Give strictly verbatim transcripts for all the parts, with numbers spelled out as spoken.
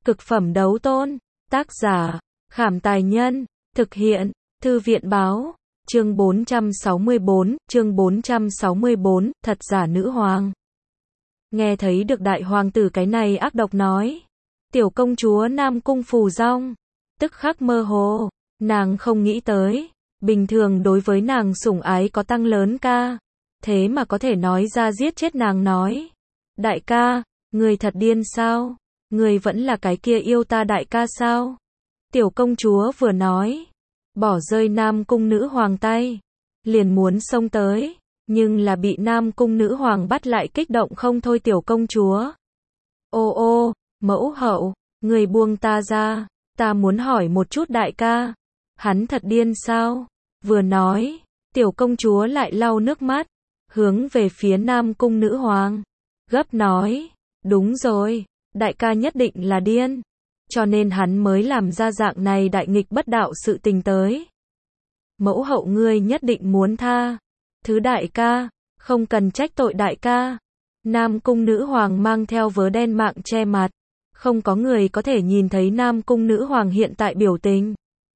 Cực phẩm đấu tôn. Tác giả, Khảm Tài Nhân. Thực hiện, Thư viện Báo. Chương bốn trăm sáu mươi tư, chương bốn trăm sáu mươi tư, thật giả nữ hoàng. Nghe thấy được đại hoàng tử cái này ác độc nói. Tiểu công chúa Nam Cung Phù Dong. Tức khắc mơ hồ. Nàng không nghĩ tới. Bình thường đối với nàng sủng ái có tăng lớn ca. Thế mà có thể nói ra giết chết nàng nói. Đại ca, người thật điên sao? Người vẫn là cái kia yêu ta đại ca sao? Tiểu công chúa vừa nói. Bỏ rơi Nam Cung nữ hoàng tay. Liền muốn xông tới. Nhưng là bị Nam Cung nữ hoàng bắt lại kích động không thôi tiểu công chúa. Ô ô, mẫu hậu, người buông ta ra. Ta muốn hỏi một chút đại ca. Hắn thật điên sao? Vừa nói, tiểu công chúa lại lau nước mắt. Hướng về phía Nam Cung nữ hoàng. Gấp nói, đúng rồi, đại ca nhất định là điên. Cho nên hắn mới làm ra dạng này đại nghịch bất đạo sự tình tới. Mẫu hậu ngươi nhất định muốn tha. Thứ đại ca, không cần trách tội đại ca. Nam Cung nữ hoàng mang theo vớ đen mạng che mặt. Không có người có thể nhìn thấy Nam Cung nữ hoàng hiện tại biểu tình.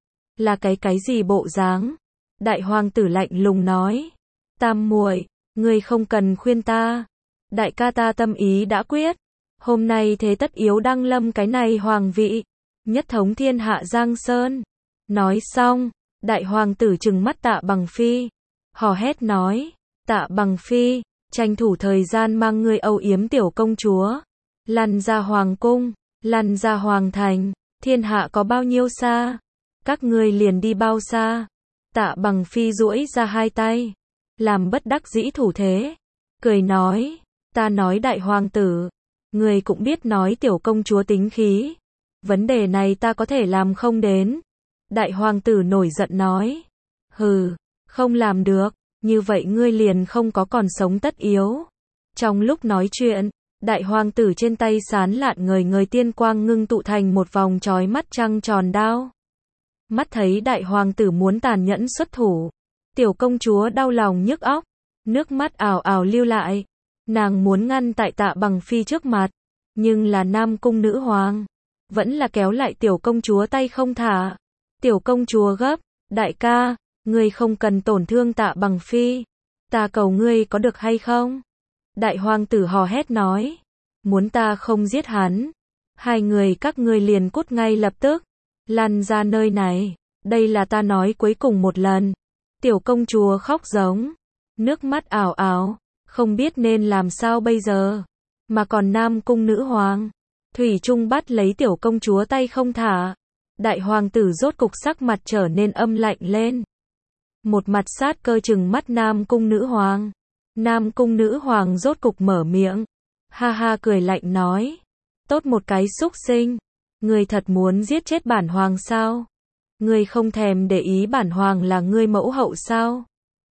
Là cái cái gì bộ dáng? Đại hoàng tử lạnh lùng nói. Tam muội, ngươi không cần khuyên ta. Đại ca ta tâm ý đã quyết. Hôm nay thế tất yếu đăng lâm cái này hoàng vị. Nhất thống thiên hạ Giang Sơn. Nói xong, đại hoàng tử trừng mắt Tạ Bằng Phi. Hò hét nói. Tạ Bằng Phi, tranh thủ thời gian mang ngươi âu yếm tiểu công chúa. Lăn ra hoàng cung, lăn ra hoàng thành. Thiên hạ có bao nhiêu xa? Các ngươi liền đi bao xa? Tạ Bằng Phi duỗi ra hai tay. Làm bất đắc dĩ thủ thế. Cười nói. Ta nói đại hoàng tử. Người cũng biết nói tiểu công chúa tính khí. Vấn đề này ta có thể làm không đến. Đại hoàng tử nổi giận nói. Hừ, không làm được. Như vậy ngươi liền không có còn sống tất yếu. Trong lúc nói chuyện, đại hoàng tử trên tay sán lạn ngời ngời tiên quang ngưng tụ thành một vòng chói mắt trăng tròn đao. Mắt thấy đại hoàng tử muốn tàn nhẫn xuất thủ. Tiểu công chúa đau lòng nhức óc. Nước mắt ào ào lưu lại. Nàng muốn ngăn tại Tạ Bằng Phi trước mặt. Nhưng là Nam Cung nữ hoàng. Vẫn là kéo lại tiểu công chúa tay không thả. Tiểu công chúa gấp. Đại ca, ngươi không cần tổn thương Tạ Bằng Phi. Ta cầu ngươi có được hay không? Đại hoàng tử hò hét nói. Muốn ta không giết hắn. Hai người các ngươi liền cút ngay lập tức. Lăn ra nơi này. Đây là ta nói cuối cùng một lần. Tiểu công chúa khóc giống. Nước mắt ảo ảo. Không biết nên làm sao bây giờ. Mà còn Nam Cung nữ hoàng. Thủy chung bắt lấy tiểu công chúa tay không thả. Đại hoàng tử rốt cục sắc mặt trở nên âm lạnh lên. Một mặt sát cơ trừng mắt Nam Cung nữ hoàng. Nam Cung nữ hoàng rốt cục mở miệng. Ha ha cười lạnh nói. Tốt một cái xúc sinh. Ngươi thật muốn giết chết bản hoàng sao? Ngươi không thèm để ý bản hoàng là ngươi mẫu hậu sao?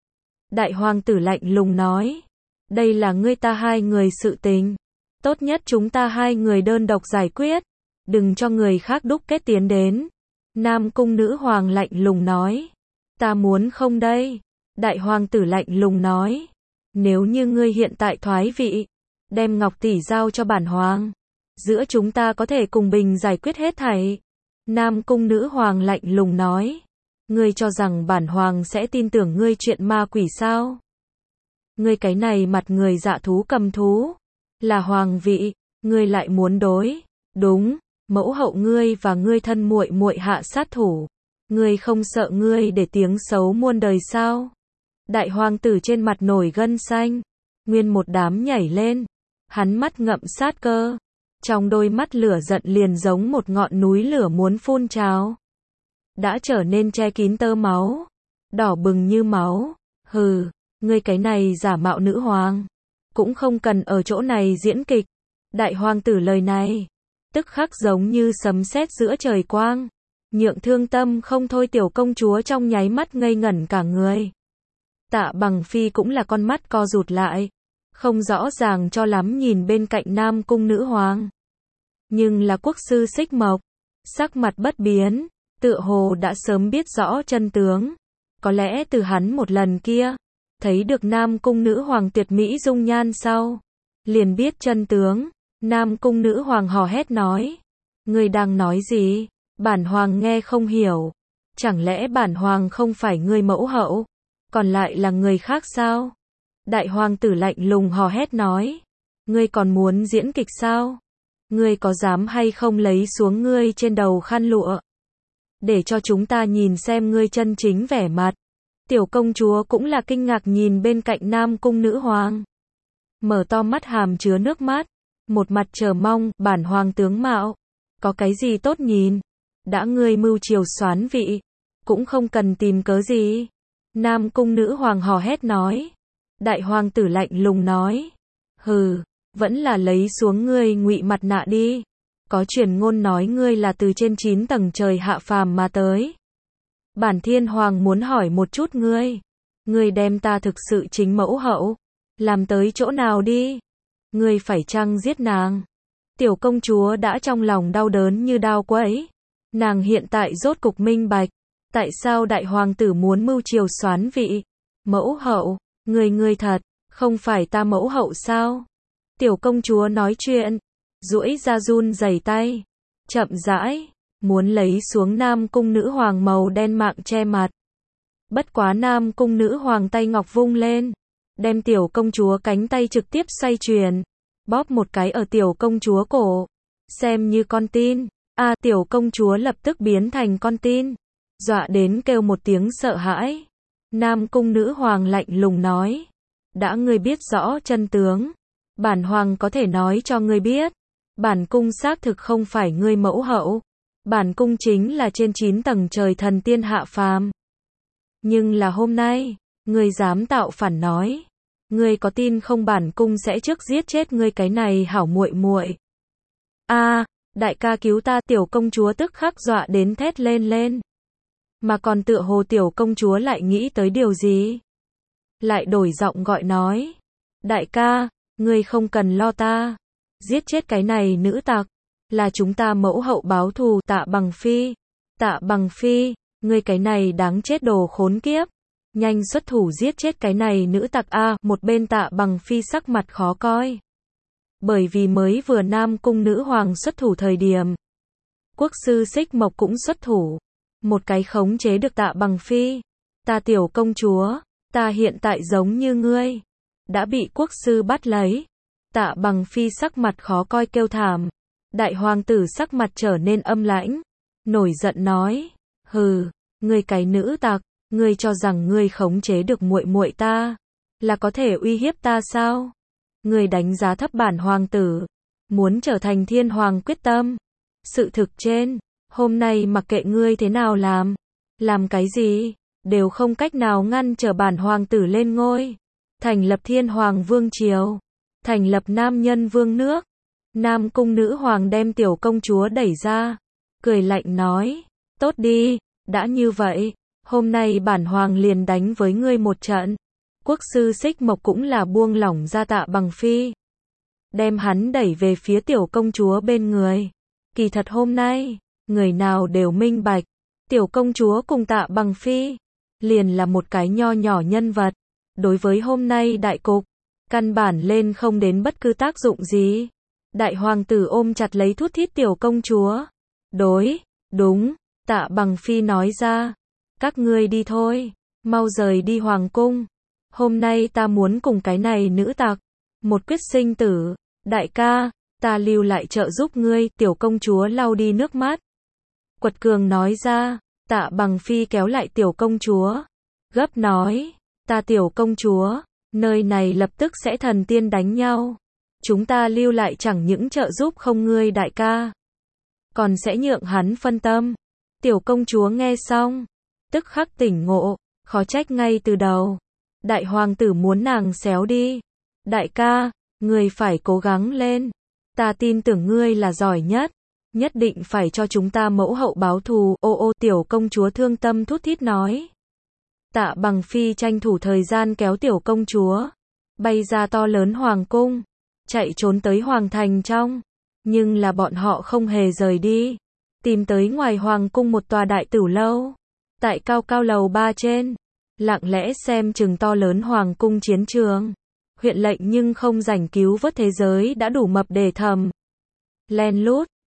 Đại hoàng tử lạnh lùng nói. Đây là ngươi ta hai người sự tình. Tốt nhất chúng ta hai người đơn độc giải quyết. Đừng cho người khác đúc kết tiến đến. Nam Cung nữ hoàng lạnh lùng nói. Ta muốn không đây. Đại hoàng tử lạnh lùng nói. Nếu như ngươi hiện tại thoái vị. Đem ngọc tỷ giao cho bản hoàng. Giữa chúng ta có thể cùng bình giải quyết hết thảy. Nam Cung nữ hoàng lạnh lùng nói. Ngươi cho rằng bản hoàng sẽ tin tưởng ngươi chuyện ma quỷ sao? Ngươi cái này mặt người dạ thú cầm thú. Là hoàng vị. Ngươi lại muốn đối. Đúng. Mẫu hậu ngươi và ngươi thân muội muội hạ sát thủ. Ngươi không sợ ngươi để tiếng xấu muôn đời sao? Đại hoàng tử trên mặt nổi gân xanh. Nguyên một đám nhảy lên. Hắn mắt ngậm sát cơ. Trong đôi mắt lửa giận liền giống một ngọn núi lửa muốn phun trào. Đã trở nên che kín tơ máu. Đỏ bừng như máu. Hừ, ngươi cái này giả mạo nữ hoàng. Cũng không cần ở chỗ này diễn kịch. Đại hoàng tử lời này. Tức khắc giống như sấm sét giữa trời quang. Nhượng thương tâm không thôi tiểu công chúa trong nháy mắt ngây ngẩn cả người. Tạ Bằng Phi cũng là con mắt co rụt lại. Không rõ ràng cho lắm nhìn bên cạnh Nam Cung nữ hoàng. Nhưng là quốc sư Xích Mộc. Sắc mặt bất biến. Tựa hồ đã sớm biết rõ chân tướng. Có lẽ từ hắn một lần kia. Thấy được Nam Cung nữ hoàng tuyệt mỹ dung nhan sau. Liền biết chân tướng. Nam Cung nữ hoàng hò hét nói. Ngươi đang nói gì? Bản hoàng nghe không hiểu. Chẳng lẽ bản hoàng không phải ngươi mẫu hậu? Còn lại là người khác sao? Đại hoàng tử lạnh lùng hò hét nói. Ngươi còn muốn diễn kịch sao? Ngươi có dám hay không lấy xuống ngươi trên đầu khăn lụa? Để cho chúng ta nhìn xem ngươi chân chính vẻ mặt. Tiểu công chúa cũng là kinh ngạc nhìn bên cạnh Nam Cung nữ hoàng. Mở to mắt hàm chứa nước mắt. Một mặt chờ mong, bản hoàng tướng mạo. Có cái gì tốt nhìn? Đã ngươi mưu triều soán vị. Cũng không cần tìm cớ gì. Nam Cung nữ hoàng hò hét nói. Đại hoàng tử lạnh lùng nói. Hừ, vẫn là lấy xuống ngươi ngụy mặt nạ đi. Có truyền ngôn nói ngươi là từ trên chín tầng trời hạ phàm mà tới. Bản thiên hoàng muốn hỏi một chút ngươi. Ngươi đem ta thực sự chính mẫu hậu. Làm tới chỗ nào đi? Ngươi phải chăng giết nàng? Tiểu công chúa đã trong lòng đau đớn như đao quẫy. Nàng hiện tại rốt cục minh bạch. Tại sao đại hoàng tử muốn mưu triều soán vị? Mẫu hậu, ngươi ngươi thật, không phải ta mẫu hậu sao? Tiểu công chúa nói chuyện, duỗi ra run rẩy tay, chậm rãi, muốn lấy xuống Nam Cung nữ hoàng màu đen mạng che mặt. Bất quá Nam Cung nữ hoàng tay ngọc vung lên, đem tiểu công chúa cánh tay trực tiếp xoay chuyển, bóp một cái ở tiểu công chúa cổ, xem như con tin. A à, tiểu công chúa lập tức biến thành con tin, dọa đến kêu một tiếng sợ hãi. Nam Cung nữ hoàng lạnh lùng nói, đã ngươi biết rõ chân tướng, bản hoàng có thể nói cho ngươi biết, bản cung xác thực không phải ngươi mẫu hậu, bản cung chính là trên chín tầng trời thần tiên hạ phàm. Nhưng là hôm nay, ngươi dám tạo phản nói, ngươi có tin không bản cung sẽ trước giết chết ngươi cái này hảo muội muội. A, đại ca cứu ta, tiểu công chúa tức khắc dọa đến thét lên lên. Mà còn tựa hồ tiểu công chúa lại nghĩ tới điều gì? Lại đổi giọng gọi nói. Đại ca, ngươi không cần lo ta. Giết chết cái này nữ tặc. Là chúng ta mẫu hậu báo thù. Tạ Bằng Phi. Tạ Bằng Phi, ngươi cái này đáng chết đồ khốn kiếp. Nhanh xuất thủ giết chết cái này nữ tặc a. Một bên Tạ Bằng Phi sắc mặt khó coi. Bởi vì mới vừa Nam Cung nữ hoàng xuất thủ thời điểm. Quốc sư Xích Mộc cũng xuất thủ. Một cái khống chế được Tạ Bằng Phi. Ta tiểu công chúa, ta hiện tại giống như ngươi. Đã bị quốc sư bắt lấy. Tạ Bằng Phi sắc mặt khó coi kêu thảm. Đại hoàng tử sắc mặt trở nên âm lãnh. Nổi giận nói. Hừ, ngươi cái nữ tặc, ngươi cho rằng ngươi khống chế được muội muội ta. Là có thể uy hiếp ta sao? Ngươi đánh giá thấp bản hoàng tử. Muốn trở thành thiên hoàng quyết tâm. Sự thực trên. Hôm nay mặc kệ ngươi thế nào làm, làm cái gì, đều không cách nào ngăn trở bản hoàng tử lên ngôi. Thành lập thiên hoàng vương triều, thành lập nam nhân vương nước. Nam Cung nữ hoàng đem tiểu công chúa đẩy ra, cười lạnh nói, tốt đi, đã như vậy, hôm nay bản hoàng liền đánh với ngươi một trận. Quốc sư Xích Mộc cũng là buông lỏng ra Tạ Bằng Phi, đem hắn đẩy về phía tiểu công chúa bên người. Kỳ thật hôm nay, người nào đều minh bạch, tiểu công chúa cùng Tạ Bằng Phi, liền là một cái nho nhỏ nhân vật, đối với hôm nay đại cục, căn bản lên không đến bất cứ tác dụng gì. Đại hoàng tử ôm chặt lấy thút thít tiểu công chúa. Đối, đúng, Tạ Bằng Phi nói ra, các ngươi đi thôi, mau rời đi hoàng cung, hôm nay ta muốn cùng cái này nữ tặc, một quyết sinh tử. Đại ca, ta lưu lại trợ giúp ngươi, tiểu công chúa lau đi nước mắt. Quật cường nói ra. Tạ Bằng Phi kéo lại tiểu công chúa, gấp nói, ta tiểu công chúa, nơi này lập tức sẽ thần tiên đánh nhau. Chúng ta lưu lại chẳng những trợ giúp không ngươi đại ca, còn sẽ nhượng hắn phân tâm. Tiểu công chúa nghe xong, tức khắc tỉnh ngộ, khó trách ngay từ đầu. Đại hoàng tử muốn nàng xéo đi. Đại ca, ngươi phải cố gắng lên. Ta tin tưởng ngươi là giỏi nhất. Nhất định phải cho chúng ta mẫu hậu báo thù. Ô ô, tiểu công chúa thương tâm thút thít nói. Tạ Bằng Phi tranh thủ thời gian kéo tiểu công chúa, bay ra to lớn hoàng cung, chạy trốn tới hoàng thành trong. Nhưng là bọn họ không hề rời đi, tìm tới ngoài hoàng cung một tòa đại tử lâu. Tại cao cao lầu ba trên, lặng lẽ xem chừng to lớn hoàng cung chiến trường. Huyện lệnh nhưng không rảnh cứu vớt thế giới đã đủ mập để thầm. Len lút,